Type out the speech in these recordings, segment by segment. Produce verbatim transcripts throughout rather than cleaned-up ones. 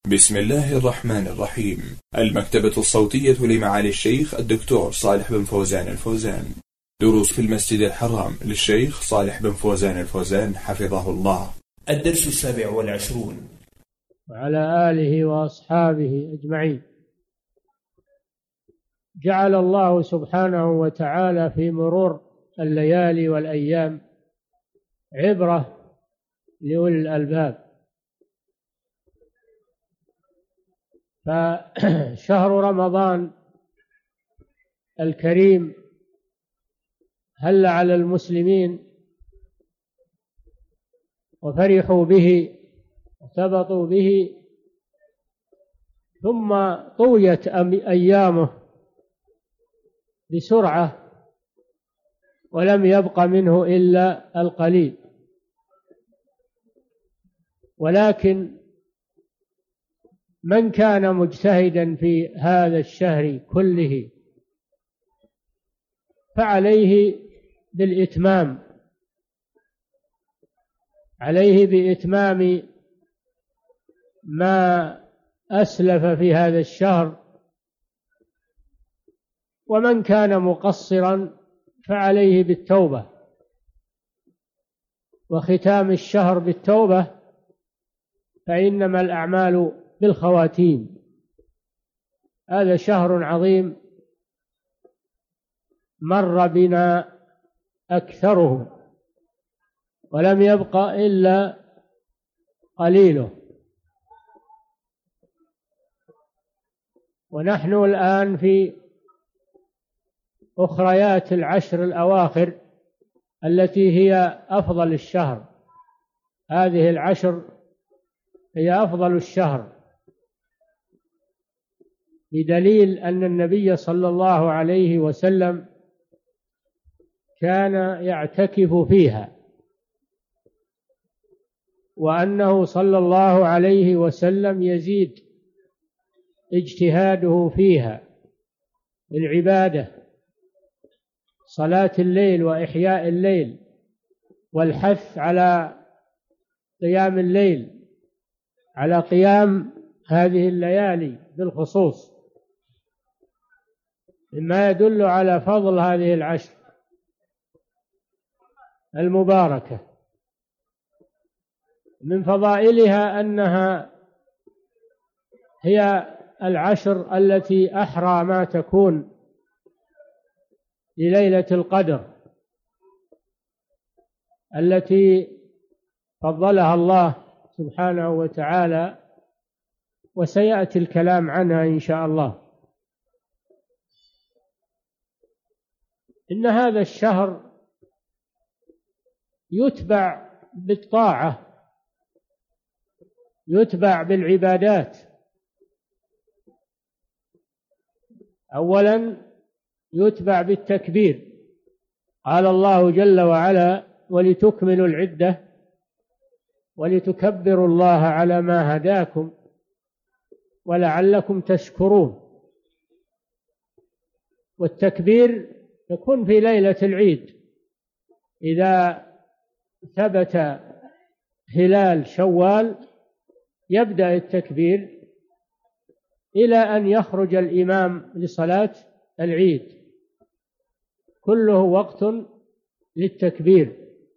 بسم الله الرحمن الرحيم. المكتبة الصوتية لمعالي الشيخ الدكتور صالح بن فوزان الفوزان. دروس في المسجد الحرام للشيخ صالح بن فوزان الفوزان حفظه الله. الدرس السابع والعشرون. وعلى آله وأصحابه أجمعين. جعل الله سبحانه وتعالى في مرور الليالي والأيام عبرة لأولي الألباب، فشهر رمضان الكريم هل على المسلمين وفرحوا به وارتبطوا به، ثم طويت أيامه بسرعة ولم يبق منه إلا القليل. ولكن من كان مجتهدا في هذا الشهر كله فعليه بالإتمام، عليه بإتمام ما أسلف في هذا الشهر. ومن كان مقصرا فعليه بالتوبة، وختام الشهر بالتوبة، فإنما الأعمال بالخواتيم. هذا شهر عظيم مر بنا أكثره ولم يبق إلا قليله، ونحن الآن في أخريات العشر الأواخر التي هي أفضل الشهر. هذه العشر هي أفضل الشهر، بدليل أن النبي صلى الله عليه وسلم كان يعتكف فيها، وأنه صلى الله عليه وسلم يزيد اجتهاده فيها بالعبادة، صلاة الليل وإحياء الليل والحث على قيام الليل، على قيام هذه الليالي بالخصوص، مما يدل على فضل هذه العشر المباركة. من فضائلها أنها هي العشر التي أحرى ما تكون لليلة القدر التي فضلها الله سبحانه وتعالى، وسيأتي الكلام عنها إن شاء الله. إن هذا الشهر يتبع بالطاعة، يتبع بالعبادات. أولا يتبع بالتكبير، قال الله جل وعلا: ولتكملوا العدة ولتكبروا الله على ما هداكم ولعلكم تشكرون. والتكبير يكون في ليلة العيد، إذا ثبت هلال شوال يبدأ التكبير إلى أن يخرج الإمام لصلاة العيد، كله وقت للتكبير،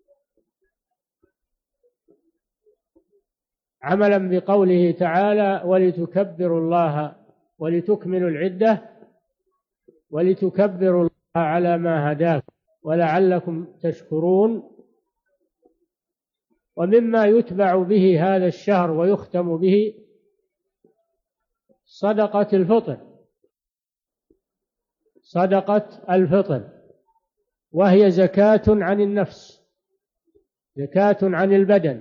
عملا بقوله تعالى: ولتكبروا الله ولتكملوا العدة ولتكبروا الله على ما هداكم ولعلكم تشكرون. ومما يتبع به هذا الشهر ويختم به صدقة الفطر، صدقة الفطر، وهي زكاة عن النفس، زكاة عن البدن،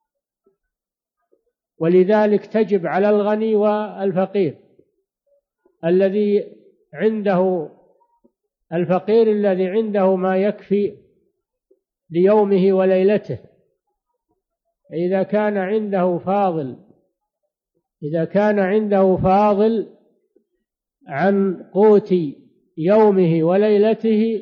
ولذلك تجب على الغني والفقير. الذي عنده الفقير الذي عنده ما يكفي ليومه وليلته، إذا كان عنده فاضل إذا كان عنده فاضل عن قوت يومه وليلته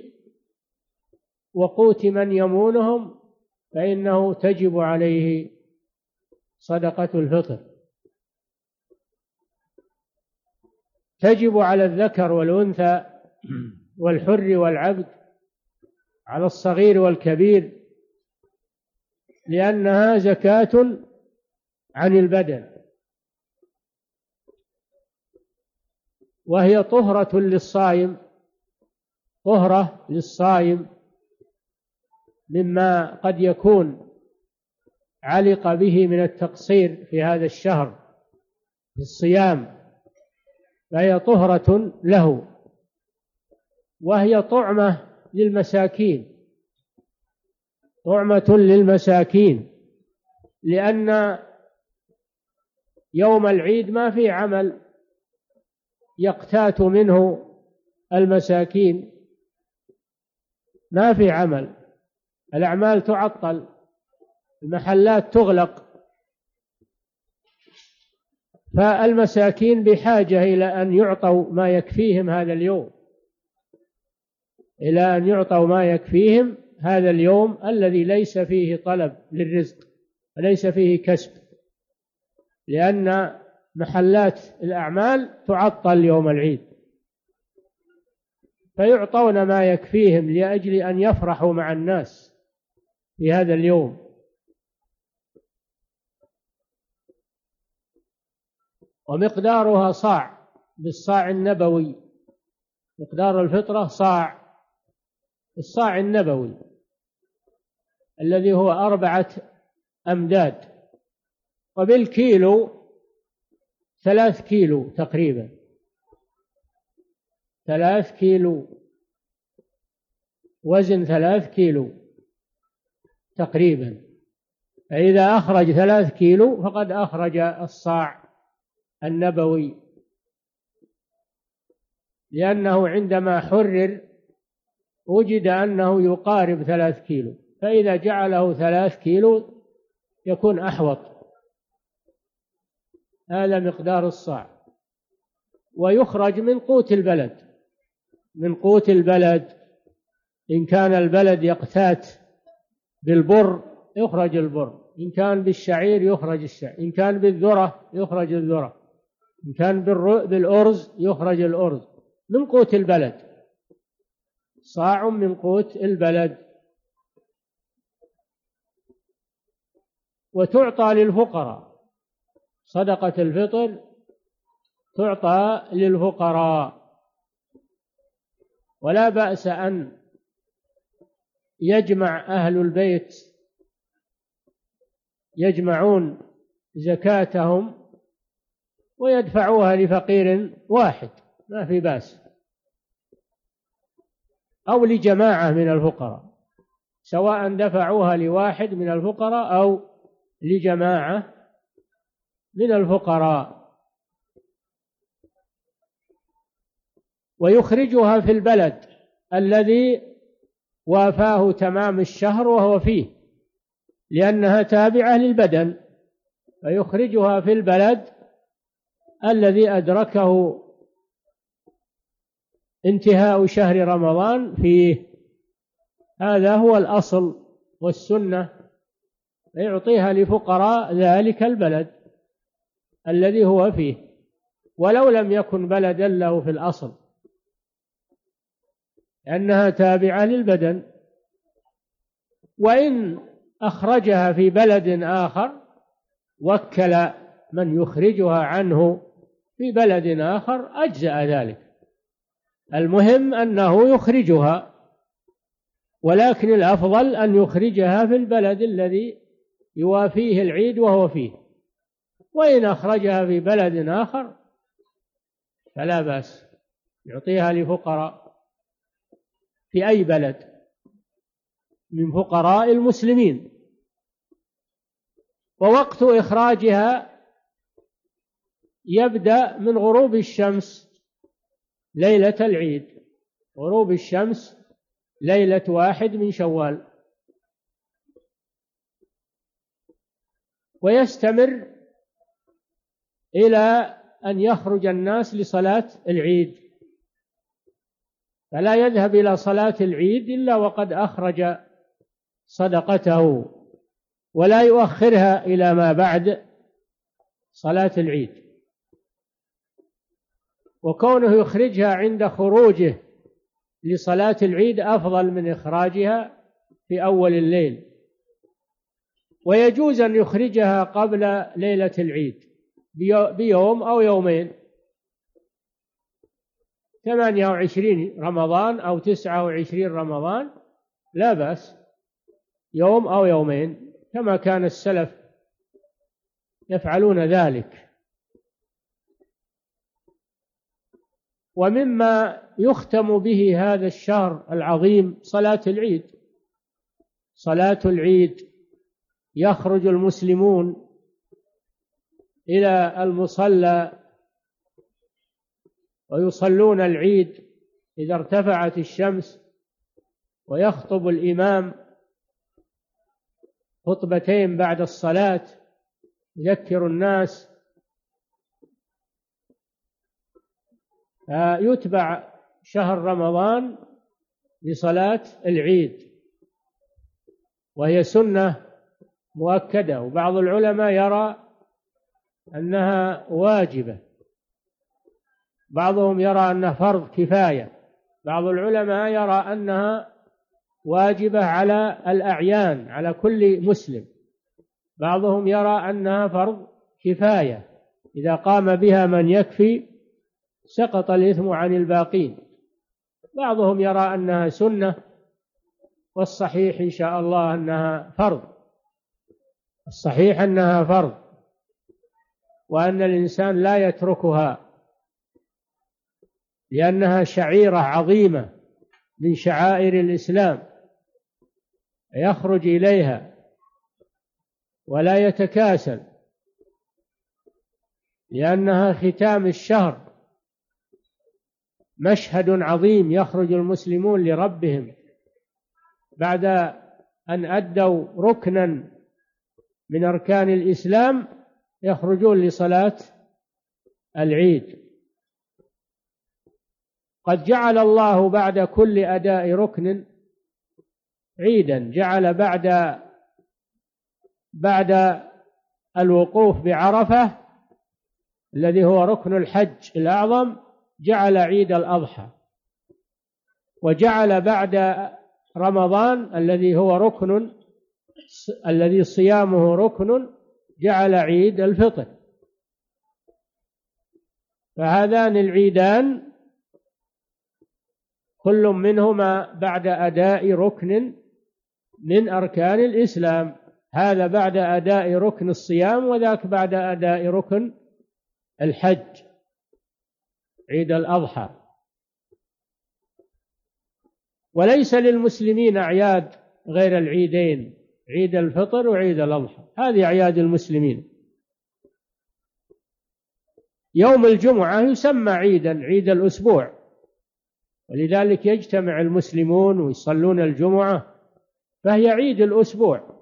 وقوت من يمونهم، فإنه تجب عليه صدقة الفطر. تجب على الذكر والأنثى والحر والعبد، على الصغير والكبير، لأنها زكاة عن البدن، وهي طهرة للصائم، طهرة للصائم مما قد يكون علق به من التقصير في هذا الشهر في الصيام، فهي طهرة له، وهي طعمة للمساكين، طعمة للمساكين، لأن يوم العيد ما في عمل يقتات منه المساكين، ما في عمل، الأعمال تعطل، المحلات تغلق، فالمساكين بحاجة إلى أن يعطوا ما يكفيهم هذا اليوم، إلى أن يعطوا ما يكفيهم هذا اليوم الذي ليس فيه طلب للرزق وليس فيه كسب، لأن محلات الأعمال تعطل يوم العيد، فيعطون ما يكفيهم لأجل أن يفرحوا مع الناس في هذا اليوم. ومقدارها صاع بالصاع النبوي، مقدار الفطرة صاع، الصاع النبوي الذي هو أربعة أمداد، وبالكيلو ثلاث كيلو تقريبا، ثلاث كيلو، وزن ثلاث كيلو تقريبا، فإذا أخرج ثلاث كيلو فقد أخرج الصاع النبوي، لأنه عندما حرر وجد أنه يقارب ثلاث كيلو، فإذا جعله ثلاث كيلو يكون أحوط، هذا مقدار الصاع. ويخرج من قوت البلد، من قوت البلد، إن كان البلد يقتات بالبر يخرج البر، إن كان بالشعير يخرج الشعير، إن كان بالذرة يخرج الذرة، إن كان بالأرز يخرج الأرز، من قوت البلد، صاع من قوت البلد. وتعطى للفقراء، صدقة الفطر تعطى للفقراء، ولا بأس أن يجمع أهل البيت، يجمعون زكاتهم ويدفعوها لفقير واحد، ما في بأس، أو لجماعة من الفقراء، سواء دفعوها لواحد من الفقراء أو لجماعة من الفقراء، ويخرجها في البلد الذي وافاه تمام الشهر وهو فيه، لأنها تابعة للبدن، فيخرجها في البلد الذي أدركه انتهاء شهر رمضان فيه، هذا هو الأصل والسنة، يعطيها لفقراء ذلك البلد الذي هو فيه، ولو لم يكن بلدا له في الأصل، لأنها تابعة للبدن. وإن أخرجها في بلد آخر وكل من يخرجها عنه في بلد آخر أجزأ ذلك، المهم أنه يخرجها، ولكن الأفضل أن يخرجها في البلد الذي يوافيه العيد وهو فيه، وإن أخرجها في بلد آخر فلا بأس، يعطيها لفقراء في أي بلد من فقراء المسلمين. ووقت إخراجها يبدأ من غروب الشمس ليلة العيد، غروب الشمس ليلة واحد من شوال، ويستمر إلى أن يخرج الناس لصلاة العيد، فلا يذهب إلى صلاة العيد إلا وقد أخرج صدقته، ولا يؤخرها إلى ما بعد صلاة العيد. وكونه يخرجها عند خروجه لصلاة العيد أفضل من إخراجها في أول الليل. ويجوز أن يخرجها قبل ليلة العيد بيوم أو يومين، ثمانية وعشرين رمضان أو تسعة وعشرين رمضان لا بأس، يوم أو يومين كما كان السلف يفعلون ذلك. ومما يختم به هذا الشهر العظيم صلاة العيد. صلاة العيد يخرج المسلمون إلى المصلى ويصلون العيد إذا ارتفعت الشمس، ويخطب الإمام خطبتين بعد الصلاة يذكر الناس، يتبع شهر رمضان بصلاة العيد، وهي سنة مؤكدة. وبعض العلماء يرى أنها واجبة، بعضهم يرى أنها فرض كفاية، بعض العلماء يرى أنها واجبة على الأعيان على كل مسلم، بعضهم يرى أنها فرض كفاية إذا قام بها من يكفي سقط الإثم عن الباقين، بعضهم يرى أنها سنة، والصحيح إن شاء الله أنها فرض، الصحيح أنها فرض، وأن الإنسان لا يتركها لأنها شعيرة عظيمة من شعائر الإسلام يخرج إليها ولا يتكاسل، لأنها ختام الشهر، مشهد عظيم يخرج المسلمون لربهم بعد أن أدوا ركنا من أركان الإسلام، يخرجون لصلاة العيد. قد جعل الله بعد كل أداء ركن عيدا، جعل بعد بعد الوقوف بعرفة الذي هو ركن الحج الأعظم جعل عيد الأضحى، وجعل بعد رمضان الذي هو ركن الذي صيامه ركن جعل عيد الفطر. فهذان العيدان كل منهما بعد أداء ركن من أركان الإسلام، هذا بعد أداء ركن الصيام وذاك بعد أداء ركن الحج عيد الأضحى. وليس للمسلمين أعياد غير العيدين، عيد الفطر وعيد الأضحى، هذه أعياد المسلمين. يوم الجمعة يسمى عيدا، عيد الأسبوع، ولذلك يجتمع المسلمون ويصلون الجمعة، فهي عيد الأسبوع.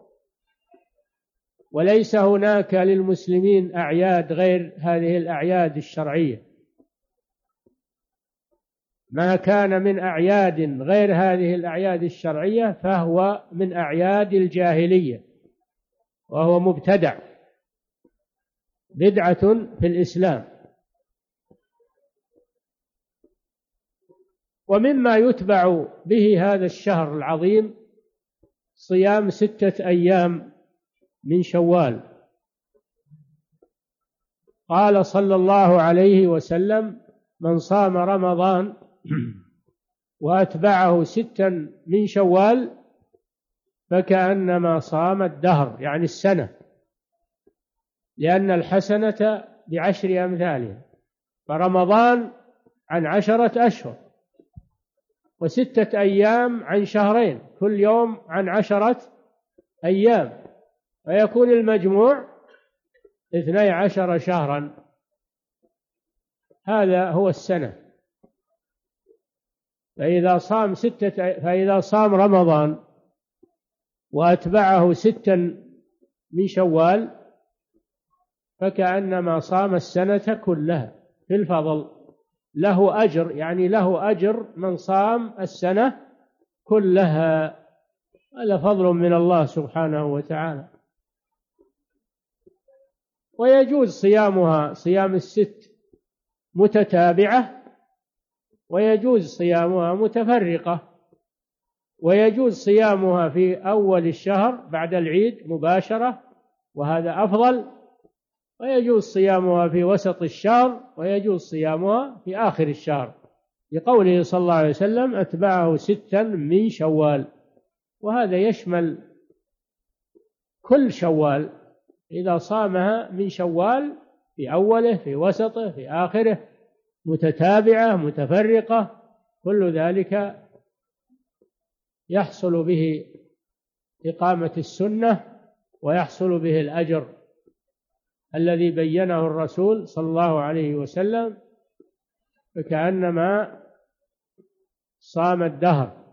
وليس هناك للمسلمين أعياد غير هذه الأعياد الشرعية، ما كان من أعياد غير هذه الأعياد الشرعية فهو من أعياد الجاهلية، وهو مبتدع، بدعة في الإسلام. ومما يتبع به هذا الشهر العظيم صيام ستة أيام من شوال. قال صلى الله عليه وسلم: من صام رمضان وأتبعه ستا من شوال فكأنما صام الدهر، يعني السنة، لأن الحسنة بعشر أمثالها، فرمضان عن عشرة أشهر، وستة أيام عن شهرين، كل يوم عن عشرة أيام، ويكون المجموع اثني عشر شهرا، هذا هو السنة. فإذا صام ستة فإذا صام رمضان وأتبعه ستا من شوال فكأنما صام السنة كلها في الفضل، له أجر، يعني له أجر من صام السنة كلها، هذا فضل من الله سبحانه وتعالى. ويجوز صيامها، صيام الست متتابعة، ويجوز صيامها متفرقة، ويجوز صيامها في أول الشهر بعد العيد مباشرة وهذا أفضل، ويجوز صيامها في وسط الشهر، ويجوز صيامها في آخر الشهر، لقوله صلى الله عليه وسلم أتبعه ستا من شوال، وهذا يشمل كل شوال، إذا صامها من شوال في أوله في وسطه في آخره متتابعة متفرقة، كل ذلك يحصل به إقامة السنة ويحصل به الأجر الذي بينه الرسول صلى الله عليه وسلم، فكأنما صام الدهر.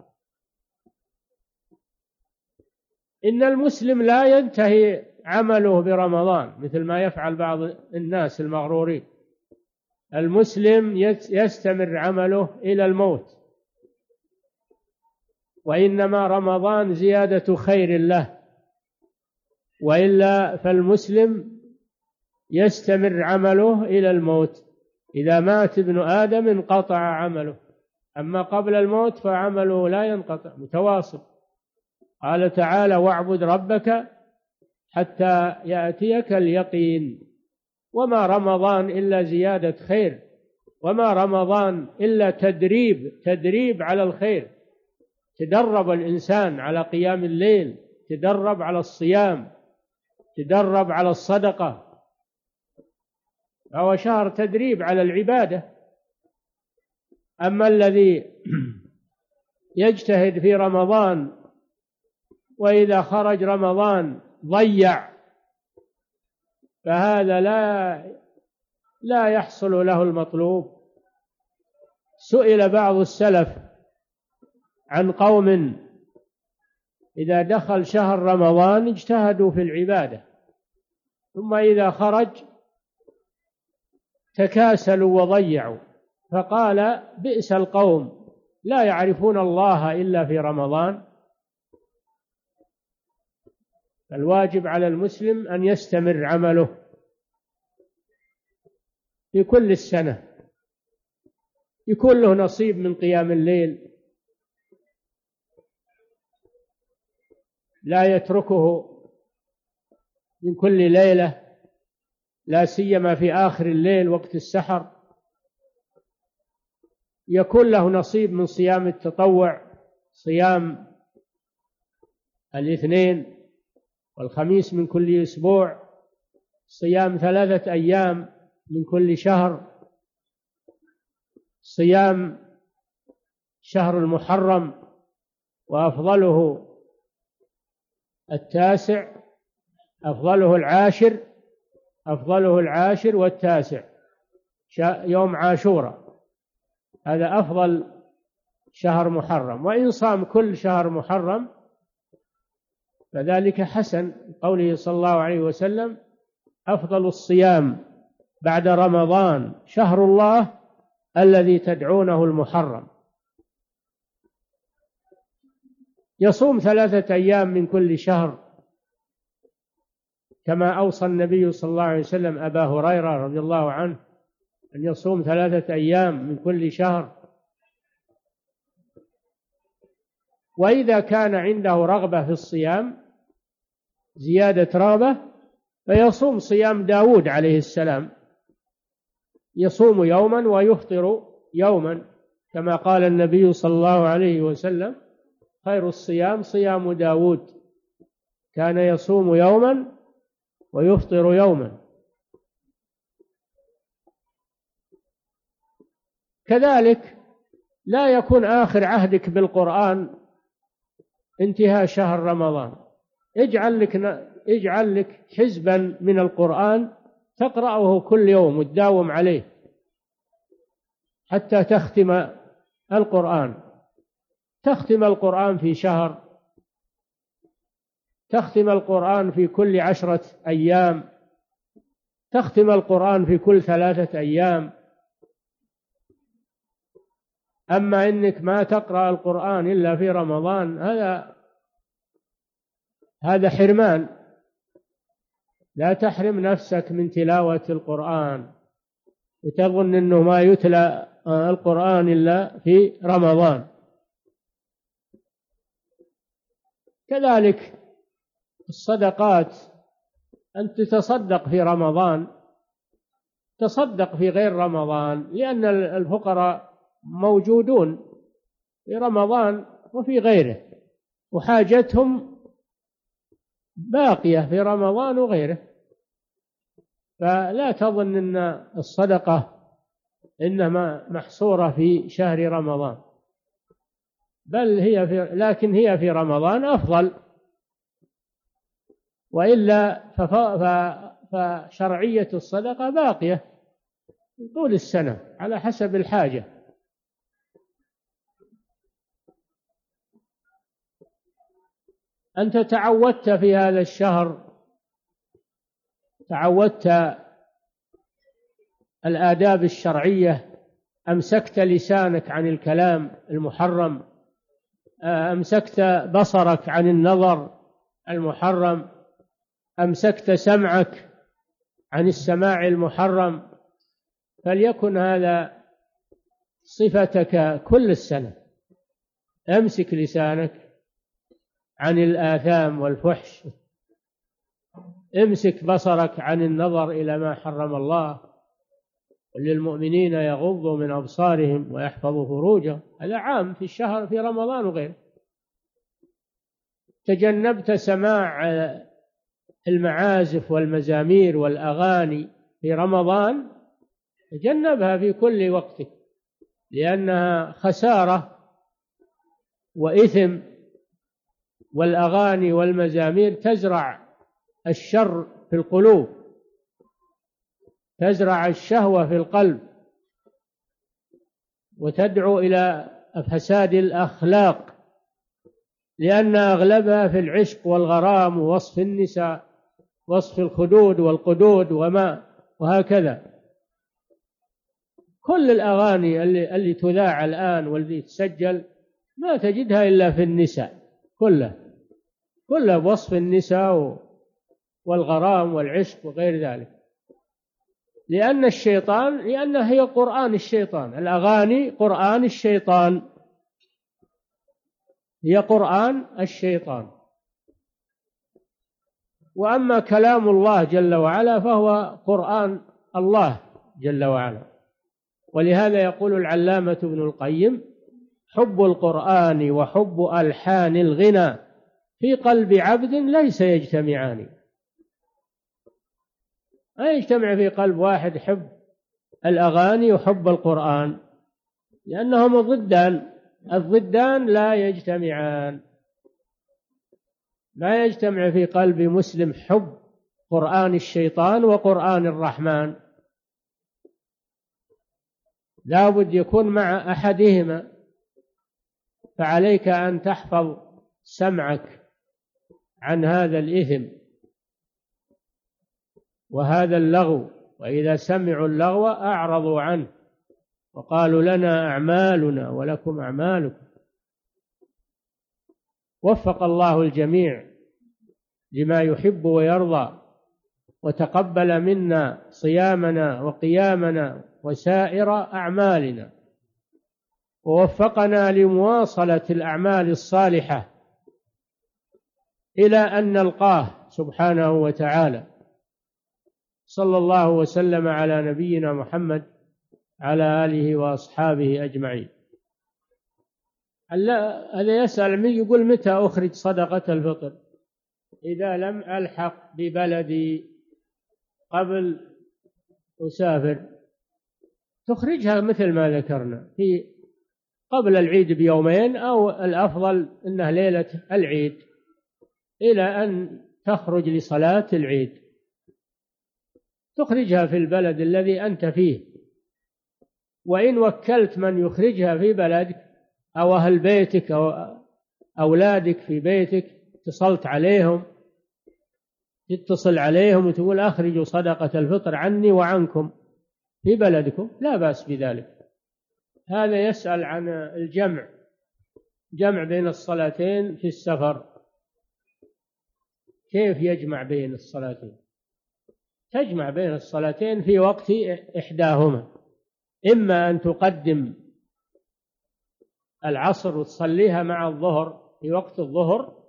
إن المسلم لا ينتهي عمله برمضان مثل ما يفعل بعض الناس المغرورين، المسلم يستمر عمله إلى الموت، وإنما رمضان زيادة خير له، وإلا فالمسلم يستمر عمله إلى الموت، إذا مات ابن آدم انقطع عمله، أما قبل الموت فعمله لا ينقطع متواصل. قال تعالى واعبد ربك حتى يأتيك اليقين، وما رمضان إلا زيادة خير، وما رمضان إلا تدريب تدريب على الخير، تدرب الإنسان على قيام الليل، تدرب على الصيام، تدرب على الصدقة، فهو شهر تدريب على العبادة. أما الذي يجتهد في رمضان وإذا خرج رمضان ضيع، فهذا لا لا يحصل له المطلوب. سئل بعض السلف عن قوم إذا دخل شهر رمضان اجتهدوا في العبادة، ثم إذا خرج تكاسلوا وضيعوا، فقال بئس القوم لا يعرفون الله إلا في رمضان. الواجب على المسلم أن يستمر عمله في كل السنة، يكون له نصيب من قيام الليل، لا يتركه من كل ليلة، لا سيما في آخر الليل وقت السحر، يكون له نصيب من صيام التطوع، صيام الاثنين والخميس من كل أسبوع، صيام ثلاثة أيام من كل شهر، صيام شهر المحرم وأفضله التاسع، أفضله العاشر أفضله العاشر والتاسع، يوم عاشوراء هذا أفضل شهر محرم، وإن صام كل شهر محرم فذلك حسن، قوله صلى الله عليه وسلم أفضل الصيام بعد رمضان شهر الله الذي تدعونه المحرم. يصوم ثلاثة أيام من كل شهر كما أوصى النبي صلى الله عليه وسلم أبا هريرة رضي الله عنه أن يصوم ثلاثة أيام من كل شهر. وإذا كان عنده رغبة في الصيام زيادة رغبة فيصوم صيام داود عليه السلام، يصوم يوما ويفطر يوما، كما قال النبي صلى الله عليه وسلم خير الصيام صيام داود كان يصوم يوما ويفطر يوما. كذلك لا يكون آخر عهدك بالقرآن انتهاء شهر رمضان، اجعل لك اجعل لك حزبا من القرآن تقرأه كل يوم وتداوم عليه حتى تختم القرآن، تختم القرآن في شهر، تختم القرآن في كل عشرة أيام، تختم القرآن في كل ثلاثة أيام. أما إنك ما تقرأ القرآن إلا في رمضان هذا هذا حرمان، لا تحرم نفسك من تلاوة القرآن. وتظن أنه ما يتلى القرآن إلا في رمضان. كذلك الصدقات، أن تتصدق في رمضان، تصدق في غير رمضان، لأن الفقراء موجودون في رمضان وفي غيره، وحاجتهم باقية في رمضان وغيره. فلا تظن أن الصدقة إنما محصورة في شهر رمضان، بل هي في لكن هي في رمضان أفضل، وإلا فشرعية الصدقة باقية طول السنة على حسب الحاجة. أنت تعودت في هذا الشهر، تعودت الآداب الشرعية، أمسكت لسانك عن الكلام المحرم، أمسكت بصرك عن النظر المحرم، أمسكت سمعك عن السماع المحرم، فليكن هذا صفتك كل السنة. أمسك لسانك عن الآثام والفحش، امسك بصرك عن النظر إلى ما حرم الله، وللمؤمنين يغضوا من أبصارهم ويحفظوا فروجهم. هذا عام في الشهر في رمضان وغيره. تجنبت سماع المعازف والمزامير والأغاني في رمضان، تجنبها في كل وقت، لأنها خسارة وإثم، والأغاني والمزامير تزرع الشر في القلوب، تزرع الشهوة في القلب، وتدعو إلى فساد الأخلاق، لأن أغلبها في العشق والغرام ووصف النساء، وصف الخدود والقدود وما وهكذا. كل الأغاني اللي, اللي تذاع الآن واللي تسجل ما تجدها إلا في النساء، كلها كلها بوصف النساء والغرام والعشق وغير ذلك، لأن الشيطان لأنها هي قرآن الشيطان. الأغاني قرآن الشيطان، هي قرآن الشيطان. وأما كلام الله جل وعلا فهو قرآن الله جل وعلا. ولهذا يقول العلامة ابن القيم: حب القرآن وحب ألحان الغنى في قلب عبد ليس يجتمعان. لا يجتمع في قلب واحد حب الأغاني وحب القرآن، لأنهم ضدان، الضدان لا يجتمعان. لا يجتمع في قلب مسلم حب قرآن الشيطان وقرآن الرحمن، لا بد يكون مع أحدهما. فعليك أن تحفظ سمعك عن هذا الإثم وهذا اللغو، وإذا سمعوا اللغو أعرضوا عنه وقالوا لنا أعمالنا ولكم أعمالكم. وفق الله الجميع لما يحب ويرضى، وتقبل منا صيامنا وقيامنا وسائر أعمالنا، ووفقنا لمواصلة الأعمال الصالحة إلى أن نلقاه سبحانه وتعالى. صلى الله وسلم على نبينا محمد على آله وأصحابه أجمعين. هذا يسأل من يقول: متى أخرج صدقة الفطر إذا لم ألحق ببلدي قبل أسافر؟ تخرجها مثل ما ذكرنا في قبل العيد بيومين، أو الأفضل أنها ليلة العيد إلى أن تخرج لصلاة العيد. تخرجها في البلد الذي أنت فيه، وإن وكلت من يخرجها في بلدك أو أهل بيتك أو أولادك في بيتك، اتصلت عليهم، تتصل عليهم وتقول: أخرجوا صدقة الفطر عني وعنكم في بلدكم، لا بأس بذلك. هذا يسأل عن الجمع، جمع بين الصلاتين في السفر، كيف يجمع بين الصلاتين؟ تجمع بين الصلاتين في وقت إحداهما، إما أن تقدم العصر وتصليها مع الظهر في وقت الظهر،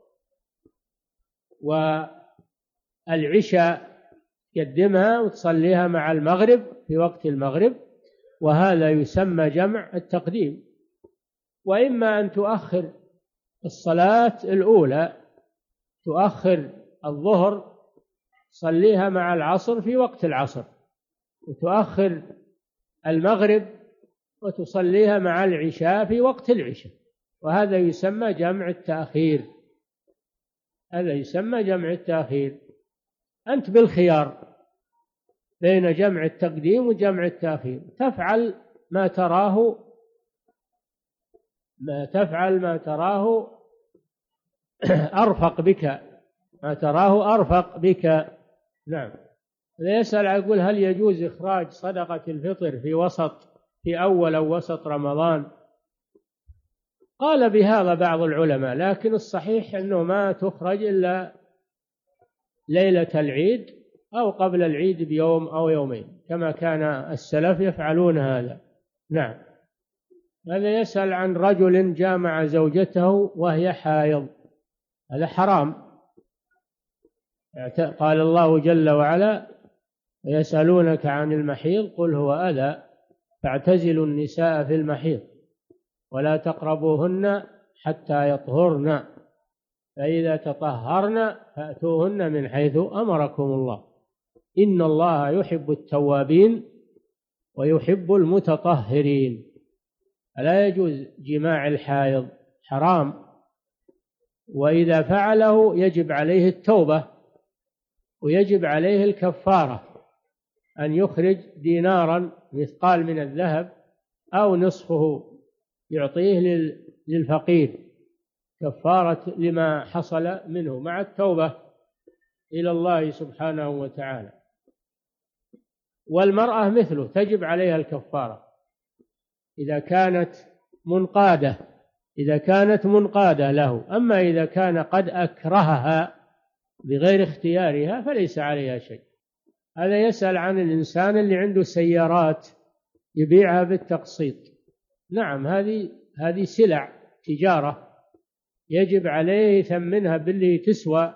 والعشاء تقدمها وتصليها مع المغرب في وقت المغرب، وهذا يسمى جمع التقديم. وإما أن تؤخر الصلاة الأولى، تؤخر الظهر تصليها مع العصر في وقت العصر، وتؤخر المغرب وتصليها مع العشاء في وقت العشاء، وهذا يسمى جمع التأخير. هذا يسمى جمع التأخير. أنت بالخيار بين جمع التقديم وجمع التأخير، تفعل ما تراه ما تفعل ما تراه أرفق بك، ما تراه أرفق بك. نعم. يسأل يقول هل يجوز إخراج صدقة الفطر في وسط في أول أو وسط رمضان؟ قال بهذا بعض العلماء، لكن الصحيح أنه ما تخرج إلا ليلة العيد أو قبل العيد بيوم أو يومين، كما كان السلف يفعلون هذا. نعم. هذا يسأل عن رجل جامع زوجته وهي حائض، هذا حرام. قال الله جل وعلا يسألونك عن المحيض قل هو أذى فاعتزلوا النساء في المحيض ولا تقربوهن حتى يطهرن فإذا تطهرن فأتوهن من حيث أمركم الله إن الله يحب التوابين ويحب المتطهرين. ألا يجوز جماع الحائض، حرام، وإذا فعله يجب عليه التوبة ويجب عليه الكفارة، أن يخرج دينارا مثقال من الذهب أو نصفه يعطيه للفقير كفارة لما حصل منه مع التوبة إلى الله سبحانه وتعالى. والمرأة مثله تجب عليها الكفارة إذا كانت منقادة إذا كانت منقادة له. أما إذا كان قد أكرهها بغير اختيارها فليس عليها شيء. هذا يسأل عن الإنسان اللي عنده سيارات يبيعها بالتقسيط. نعم، هذه هذه سلع تجارة يجب عليه يثمنها باللي تسوى،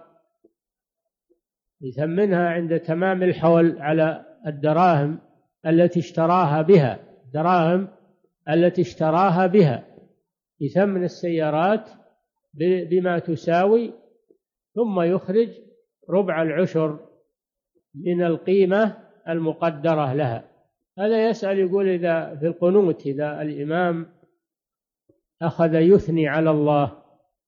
يثمنها عند تمام الحول على الدراهم التي اشتراها بها الدراهم التي اشتراها بها يثمن السيارات بما تساوي، ثم يخرج ربع العشر من القيمة المقدرة لها. هذا يسأل يقول إذا في القنوت إذا الإمام أخذ يثني على الله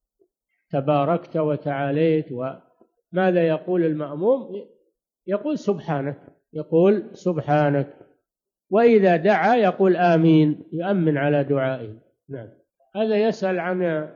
تباركت وتعاليت وماذا يقول المأموم؟ يقول سبحانك يقول سبحانك وإذا دعا يقول آمين، يؤمن على دعائه. نعم. هذا يسأل عن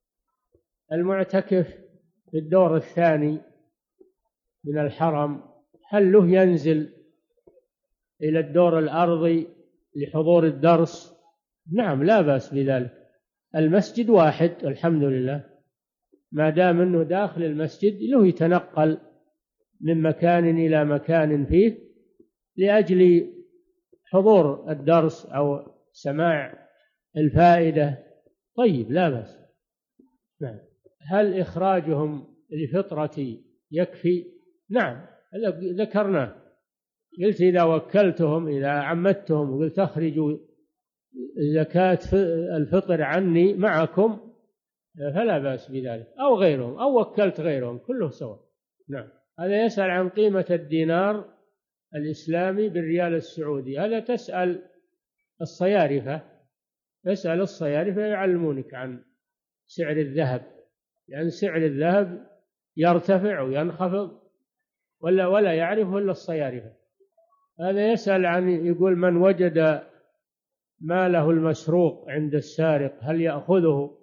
المعتكف في الدور الثاني من الحرم، هل له ينزل إلى الدور الأرضي لحضور الدرس؟ نعم، لا بأس بذلك، المسجد واحد الحمد لله، ما دام أنه داخل المسجد له يتنقل من مكان إلى مكان فيه لأجل حضور الدرس أو سماع الفائدة، طيب لا بأس. نعم. هل إخراجهم لفطرتي يكفي؟ نعم، ذكرناه، قلت إذا وكلتهم إذا عمدتهم وقلت أخرجوا زكاة الفطر عني معكم فلا بأس بذلك، أو غيرهم أو وكلت غيرهم كله سواء. نعم. هذا يسأل عن قيمة الدينار الإسلامي بالريال السعودي. هذا تسأل الصيارفة تسأل الصيارفة يعلمونك عن سعر الذهب، لأن سعر الذهب يرتفع وينخفض ولا ولا يعرفه إلا الصيارفة. هذا يسأل عن يقول من وجد ماله المسروق عند السارق هل يأخذه؟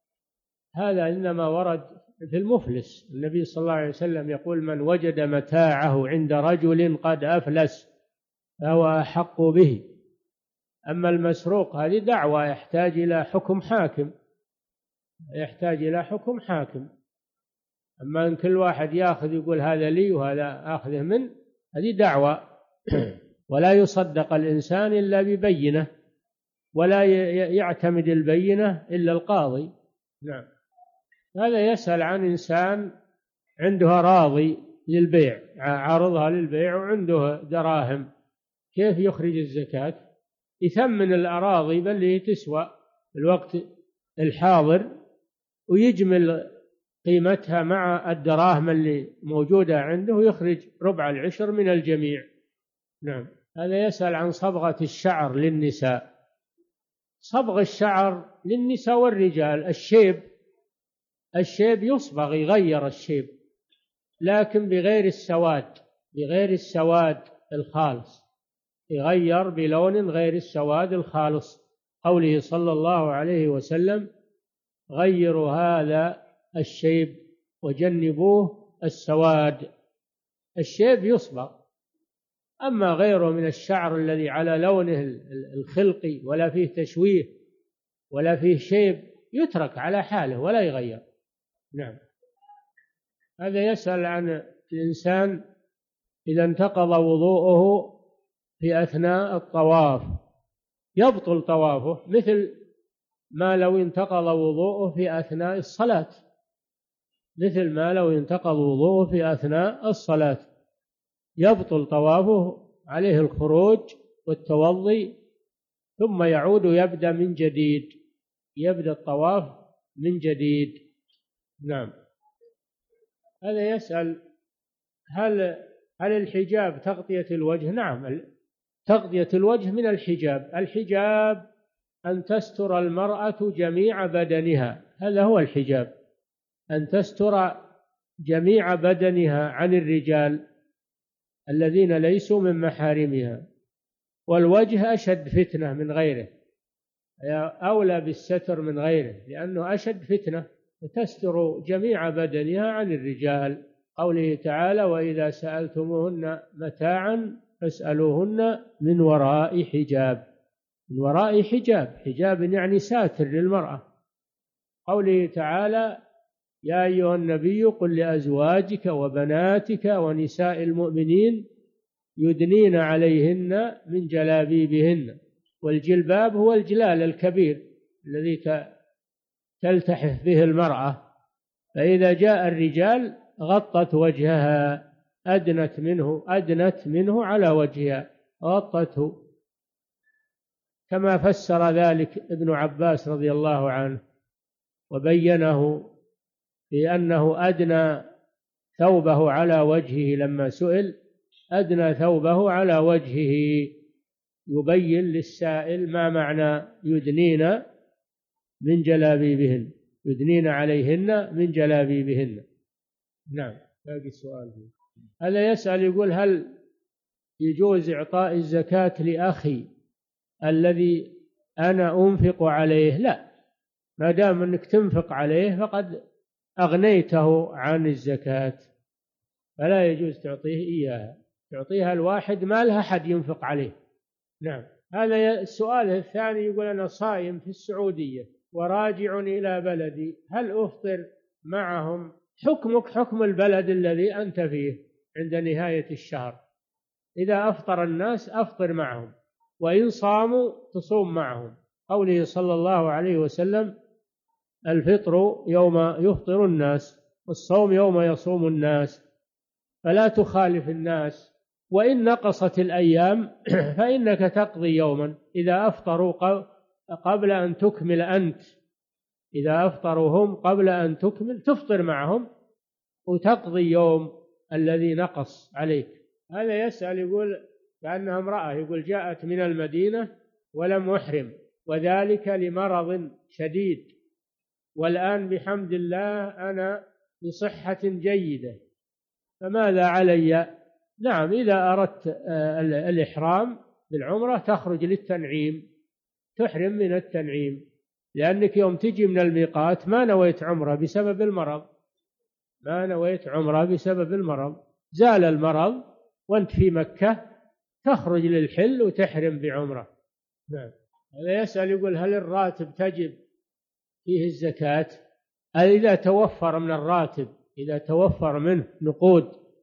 هذا إنما ورد في المفلس. النبي صلى الله عليه وسلم يقول من وجد متاعه عند رجل قد أفلس فهو أحق به. أما المسروق هذه دعوة يحتاج إلى حكم حاكم يحتاج إلى حكم حاكم أما أن كل واحد يأخذ يقول هذا لي وهذا أخذه من، هذه دعوة. ولا يصدق الإنسان إلا ببينة، ولا يعتمد البينة إلا القاضي. نعم. هذا يسأل عن إنسان عنده أراضي للبيع، عارضها للبيع وعنده دراهم، كيف يخرج الزكاة؟ يثمن الأراضي باللي تسوى في الوقت الحاضر ويجمل قيمتها مع الدراهم اللي موجودة عنده ويخرج ربع العشر من الجميع. نعم. هذا يسأل عن صبغة الشعر للنساء. صبغ الشعر للنساء والرجال. الشيب الشيب يصبغ، يغير الشيب، لكن بغير السواد، بغير السواد الخالص، يغير بلون غير السواد الخالص. قوله صلى الله عليه وسلم: غيروا هذا الشيب وجنبوه السواد. الشيب يصبغ، أما غيره من الشعر الذي على لونه الخلقي ولا فيه تشويه ولا فيه شيب يترك على حاله ولا يغير. نعم. هذا يسأل عن الإنسان إذا انتقض وضوءه في أثناء الطواف يبطل طوافه، مثل ما لو انتقض وضوءه في أثناء الصلاة، مثل ما لو انتقض وضوءه في أثناء الصلاة يبطل طوافه، عليه الخروج والتوضي ثم يعود يبدأ من جديد، يبدأ الطواف من جديد. نعم. هذا يسأل: هل هل الحجاب تغطية الوجه؟ نعم، تغطية الوجه من الحجاب. الحجاب أن تستر المرأة جميع بدنها، هذا هو الحجاب، أن تستر جميع بدنها عن الرجال الذين ليسوا من محارمها. والوجه أشد فتنة من غيره، أولى بالستر من غيره لأنه أشد فتنة، تستر جميع بدنها عن الرجال. قوله تعالى: وإذا سألتموهن متاعا فاسألوهن من وراء حجاب. من وراء حجاب، حجاب يعني ساتر للمرأة. قوله تعالى: يا أيها النبي قل لأزواجك وبناتك ونساء المؤمنين يدنين عليهن من جلابيبهن. والجلباب هو الجلال الكبير الذي تلتحف به المرأة، فإذا جاء الرجال غطت وجهها، أدنت منه أدنت منه على وجهها، غطته، كما فسر ذلك ابن عباس رضي الله عنه وبينه بأنه أدنى ثوبه على وجهه لما سئل، أدنى ثوبه على وجهه، يبين للسائل ما معنى يدنين من جلابيبهن، يدنين عليهن من جلابيبهن. نعم. باقي السؤال. هذا يسأل يقول: هل يجوز إعطاء الزكاة لأخي الذي أنا أنفق عليه؟ لا، ما دام أنك تنفق عليه فقد أغنيته عن الزكاة، فلا يجوز تعطيه إياها، تعطيها الواحد ما لها أحد ينفق عليه. نعم. هذا السؤال الثاني يقول: أنا صائم في السعودية وراجع إلى بلدي، هل أفطر معهم؟ حكمك حكم البلد الذي أنت فيه عند نهاية الشهر، إذا أفطر الناس أفطر معهم، وإن صاموا تصوم معهم. قوله صلى الله عليه وسلم: الفطر يوم يفطر الناس والصوم يوم يصوم الناس، فلا تخالف الناس، وإن نقصت الأيام فإنك تقضي يوما إذا أفطروا قبل أن تكمل أنت، إذا أفطروا هم قبل أن تكمل تفطر معهم وتقضي يوم الذي نقص عليك. هذا يسأل يقول كأنها امرأة، يقول: جاءت من المدينة ولم أحرم وذلك لمرض شديد، والآن بحمد الله أنا بصحة جيدة، فماذا علي؟ نعم، إذا أردت الإحرام بالعمرة تخرج للتنعيم، تحرم من التنعيم، لأنك يوم تجي من الميقات ما نويت عمرة بسبب المرض، ما نويت عمرة بسبب المرض، زال المرض وأنت في مكة تخرج للحل وتحرم بعمرة. نعم. هذا يسأل يقول: هل الراتب تجب فيه الزكاة؟ إذا توفر من الراتب، إذا توفر منه نقود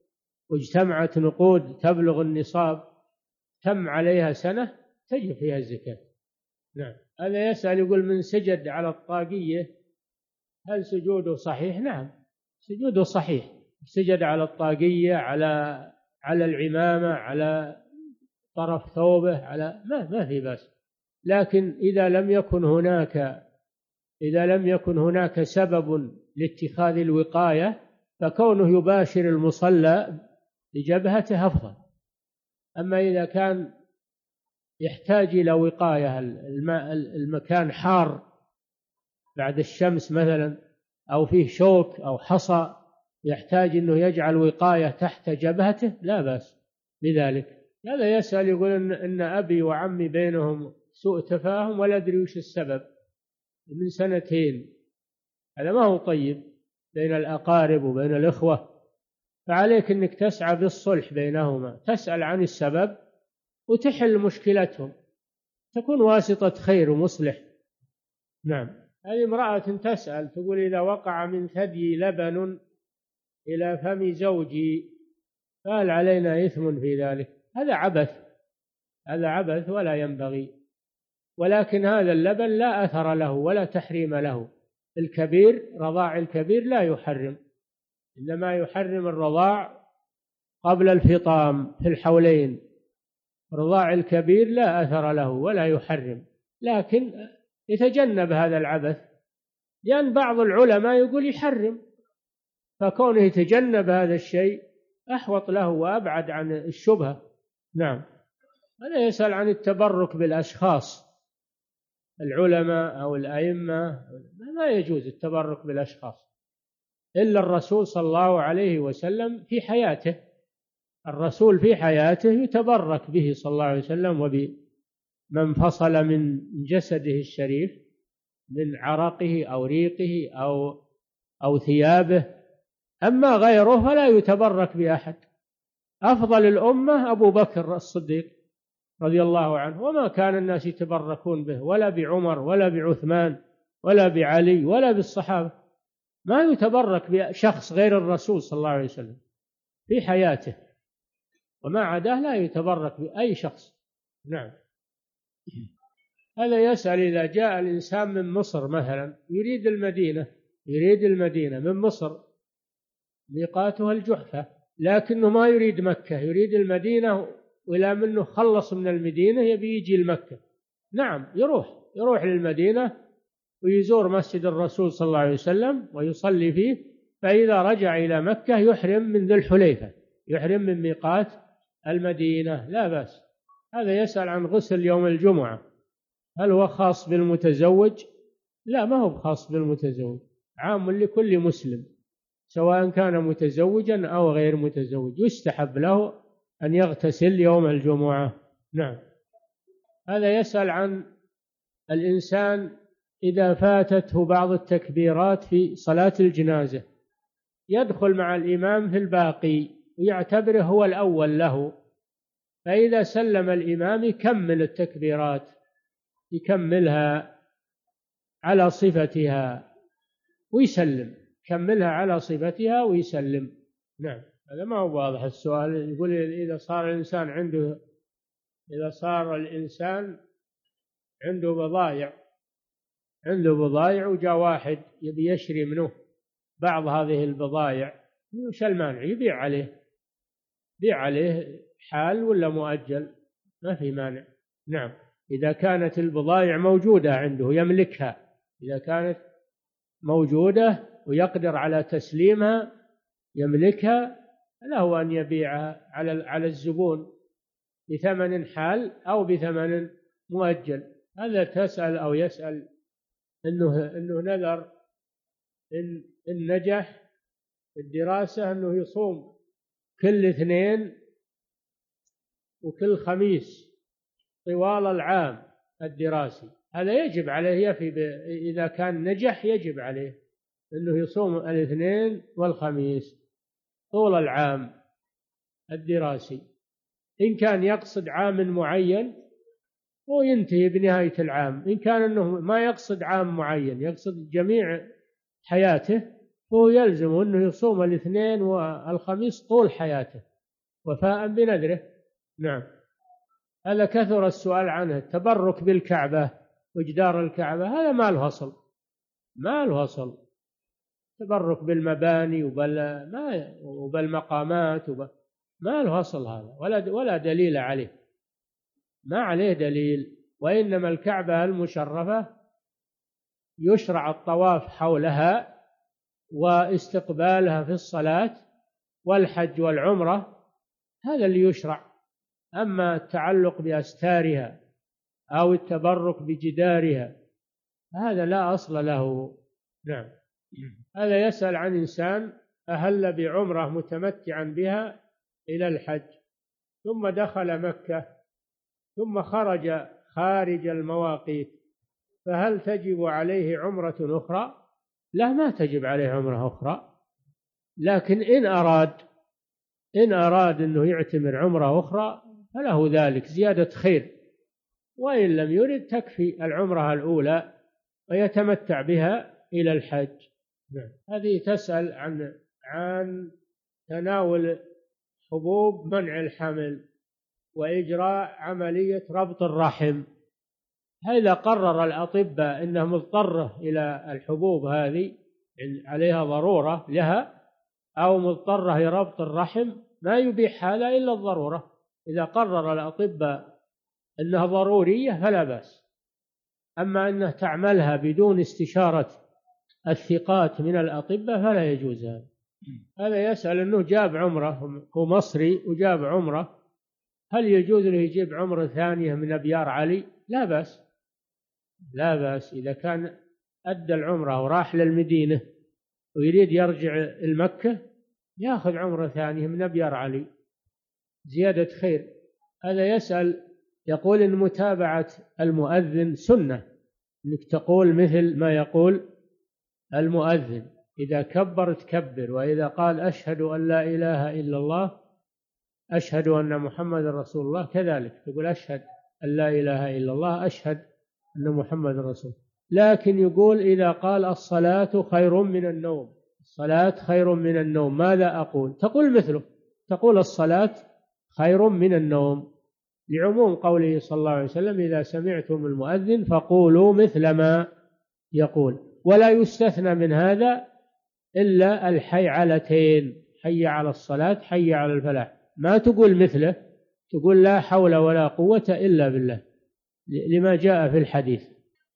واجتمعت نقود تبلغ النصاب تم عليها سنة تجب فيها الزكاة. نعم. هذا يسأل يقول من سجد على الطاقية هل سجوده صحيح؟ نعم سجوده صحيح، سجد على الطاقية، على على العمامة، على طرف ثوبه، على ما ما في بأس. لكن إذا لم يكن هناك إذا لم يكن هناك سبب لاتخاذ الوقاية فكونه يباشر المصلى بجبهته أفضل. أما إذا كان يحتاج إلى وقاية، المكان حار بعد الشمس مثلا أو فيه شوك أو حصى يحتاج أنه يجعل وقاية تحت جبهته لا بأس بذلك. هذا يسأل يقول إن, إن أبي وعمي بينهم سوء تفاهم ولا أدري وش السبب من سنتين، هذا ما هو طيب بين الأقارب وبين الإخوة، فعليك أنك تسعى بالصلح بينهما، تسأل عن السبب وتحل مشكلتهم، تكون واسطة خير ومصلح. نعم. هذه امرأة تسأل تقول إذا وقع من ثدي لبن إلى فم زوجي فهل علينا إثم في ذلك؟ هذا عبث، هذا عبث ولا ينبغي. ولكن هذا اللبن لا أثر له ولا تحريم له. الكبير رضاع الكبير لا يحرم، إنما يحرم الرضاع قبل الفطام في الحولين. رضاع الكبير لا أثر له ولا يحرم، لكن يتجنب هذا العبث، لأن بعض العلماء يقول يحرم، فكونه يتجنب هذا الشيء أحوط له وأبعد عن الشبهة. نعم. هذا يسأل عن التبرك بالأشخاص، العلماء أو الأئمة، ما يجوز التبرك بالأشخاص إلا الرسول صلى الله عليه وسلم في حياته. الرسول في حياته يتبرك به صلى الله عليه وسلم وبمن فصل من جسده الشريف من عرقه أو ريقه أو أو ثيابه. أما غيره فلا يتبرك بأحد. أفضل الأمة أبو بكر الصديق رضي الله عنه، وما كان الناس يتبركون به ولا بعمر ولا بعثمان ولا بعلي ولا بالصحابة. ما يتبرك بشخص غير الرسول صلى الله عليه وسلم في حياته، وما عداه لا يتبرك بأي شخص. نعم. هذا يسأل إذا جاء الإنسان من مصر مثلا يريد المدينة يريد المدينة من مصر ميقاتها الجحفة، لكنه ما يريد مكة، يريد المدينة، وإلى منه خلص من المدينة يبي يجي لمكة. نعم يروح يروح للمدينة ويزور مسجد الرسول صلى الله عليه وسلم ويصلي فيه، فإذا رجع إلى مكة يحرم من ذي الحليفة، يحرم من ميقات المدينة لا بأس. هذا يسأل عن غسل يوم الجمعة هل هو خاص بالمتزوج؟ لا، ما هو خاص بالمتزوج، عام لكل مسلم سواء كان متزوجا أو غير متزوج، يستحب له أن يغتسل يوم الجمعة. نعم. هذا يسأل عن الإنسان إذا فاتته بعض التكبيرات في صلاة الجنازة يدخل مع الإمام في الباقي ويعتبره هو الأول له، فإذا سلم الإمام يكمل التكبيرات، يكملها على صفتها ويسلم، كملها على صفتها ويسلم. نعم. هذا ما هو واضح السؤال. يقول إذا صار الإنسان عنده إذا صار الإنسان عنده بضائع عنده بضائع وجاء واحد يبي يشري منه بعض هذه البضائع، وش المانع؟ يبيع عليه، بيع عليه حال ولا مؤجل، ما في مانع. نعم. إذا كانت البضائع موجودة عنده يملكها، إذا كانت موجودة ويقدر على تسليمها يملكها، له أن يبيعها على على الزبون بثمن حال أو بثمن مؤجل. هذا تسأل أو يسأل إنه إنه نذر إن إن نجح الدراسة أنه يصوم كل اثنين وكل خميس طوال العام الدراسي. هذا يجب عليه يفي إذا كان نجح يجب عليه أنه يصوم الاثنين والخميس طول العام الدراسي. إن كان يقصد عام معين هو ينتهي بنهاية العام، إن كان أنه ما يقصد عام معين يقصد جميع حياته فهو يلزم أنه يصوم الاثنين والخميس طول حياته وفاء بنذره. نعم. هذا كثر السؤال عنه. التبرك بالكعبة وجدار الكعبة هذا ما له أصل، ما له أصل. تبرك بالمباني وبال ما وبالمقامات وب... ما له أصل هذا، ولا ولا دليل عليه، ما عليه دليل. وإنما الكعبة المشرفة يشرع الطواف حولها واستقبالها في الصلاة والحج والعمرة، هذا اللي يشرع. أما التعلق بأستارها أو التبرك بجدارها هذا لا أصل له. نعم. هذا يسأل عن إنسان أهل بعمرة متمتعا بها إلى الحج، ثم دخل مكة ثم خرج خارج المواقيت، فهل تجب عليه عمرة أخرى؟ لا، ما تجب عليه عمرة أخرى، لكن إن أراد إن أراد أنه يعتمر عمرة أخرى فله ذلك زيادة خير، وإن لم يرد تكفي العمرة الأولى ويتمتع بها إلى الحج. هذه تسأل عن عن تناول حبوب منع الحمل وإجراء عملية ربط الرحم. إذا قرر الأطباء أنه مضطر إلى الحبوب هذه عليها ضرورة لها أو مضطرة لربط الرحم، ما يبيح هذا إلا الضرورة. إذا قرر الأطباء أنها ضرورية فلا بأس، أما أنه تعملها بدون استشارة الثقات من الأطباء فلا يجوز هذا. هذا يسأل أنه جاب عمرة، هو مصري وجاب عمرة، هل يجوز له يجيب عمرة ثانية من أبيار علي؟ لا بأس، لا بأس. إذا كان أدى العمرة وراح للمدينة ويريد يرجع المكة يأخذ عمرة ثانية من أبيار علي، زيادة خير. هذا يسأل يقول إن متابعة المؤذن سنة، إنك تقول مثل ما يقول المؤذن، إذا كبر تكبر، وإذا قال أشهد أن لا إله إلا الله أشهد أن محمد رسول الله كذلك تقول أشهد أن لا إله إلا الله أشهد أن محمد رسول. لكن يقول إذا قال الصلاة خير من النوم، الصلاة خير من النوم، ماذا أقول؟ تقول مثله، تقول الصلاة خير من النوم، لعموم قوله صلى الله عليه وسلم إذا سمعتم المؤذن فقولوا مثل ما يقول. ولا يستثنى من هذا إلا الحيعلتين، حي على الصلاة حي على الفلاح، ما تقول مثله، تقول لا حول ولا قوة إلا بالله لما جاء في الحديث.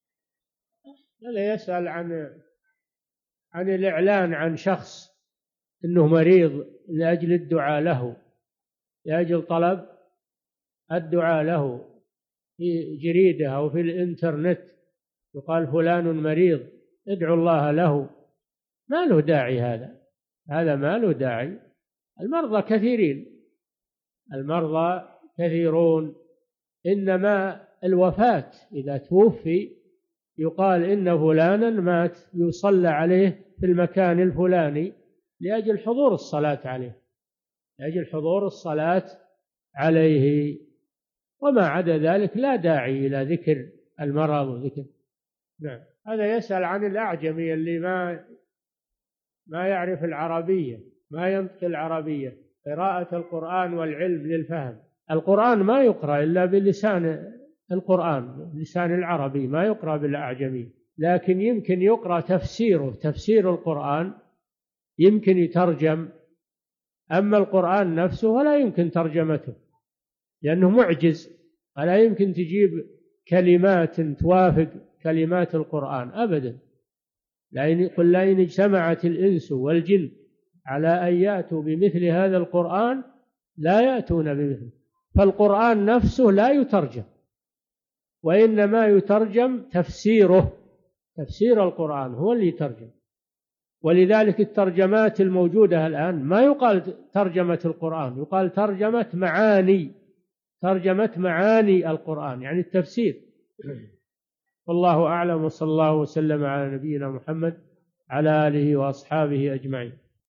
هذا يسأل عن عن الإعلان عن شخص أنه مريض لأجل الدعاء له، لأجل طلب الدعاء له في جريدة أو في الإنترنت، يقال فلان مريض ادعو الله له. ما له داعي هذا، هذا ما له داعي. المرضى كثيرين، المرضى كثيرون، إنما الوفاة إذا توفي يقال إن فلانا مات يصلى عليه في المكان الفلاني لأجل حضور الصلاة عليه، لأجل حضور الصلاة عليه. وما عدا ذلك لا داعي إلى ذكر المرض وذكر. نعم. هذا يسأل عن الأعجمي اللي ما ما يعرف العربية، ما ينطق العربية، قراءة القرآن والعلم للفهم. القرآن ما يقرأ إلا بلسان القرآن، لسان العربي، ما يقرأ بالأعجمي، لكن يمكن يقرأ تفسيره، تفسير القرآن يمكن يترجم، أما القرآن نفسه ولا يمكن ترجمته لأنه معجز، ولا يمكن تجيب كلمات توافق كلمات القرآن أبدا. قل لئن اجتمعت الإنس والجن على أن يأتوا بمثل هذا القرآن لا يأتون بمثله. فالقرآن نفسه لا يترجم، وإنما يترجم تفسيره، تفسير القرآن هو اللي يترجم. ولذلك الترجمات الموجودة الآن ما يقال ترجمة القرآن، يقال ترجمة معاني، ترجمة معاني القرآن، يعني التفسير. والله أعلم، وصلى الله وسلم على نبينا محمد على آله وأصحابه أجمعين.